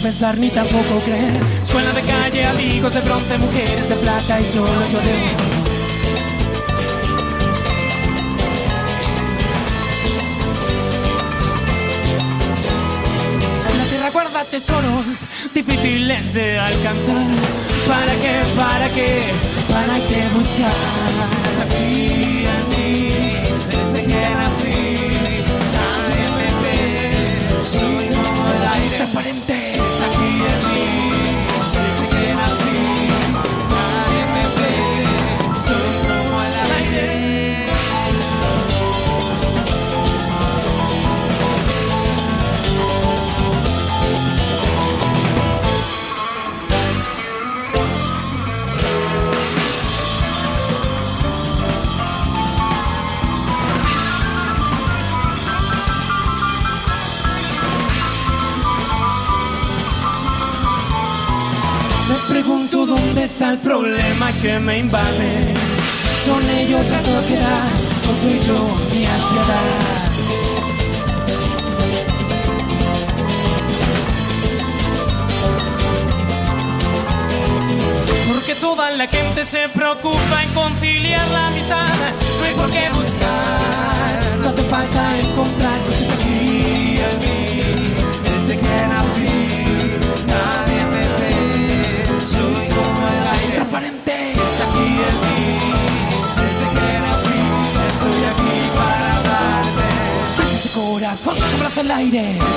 pensar ni tampoco creer. Escuela de calle, amigos de bronce, mujeres de plata y solo yo de oro. La tierra guarda tesoros difíciles de alcanzar. ¿Para qué? ¿Para qué? ¿Para qué buscar? Aquí en mí, desde que nací, nadie me ve, soy como el aire transparente. está aquí en mí, desde que nací, nadie me ve, soy como el aire. Me pregunto dónde está el problema que me invade. ¿Son ellos la sociedad o soy yo mi ansiedad? Porque toda la gente se preocupa en conciliar la amistad. No hay por qué buscar, no te falta encontrar. Es aquí En mí, desde que nací, nadie me ve, soy como el aire transparente. está aquí en mí, desde que nací, estoy aquí para hablarte. Ese corazón que abraza el aire.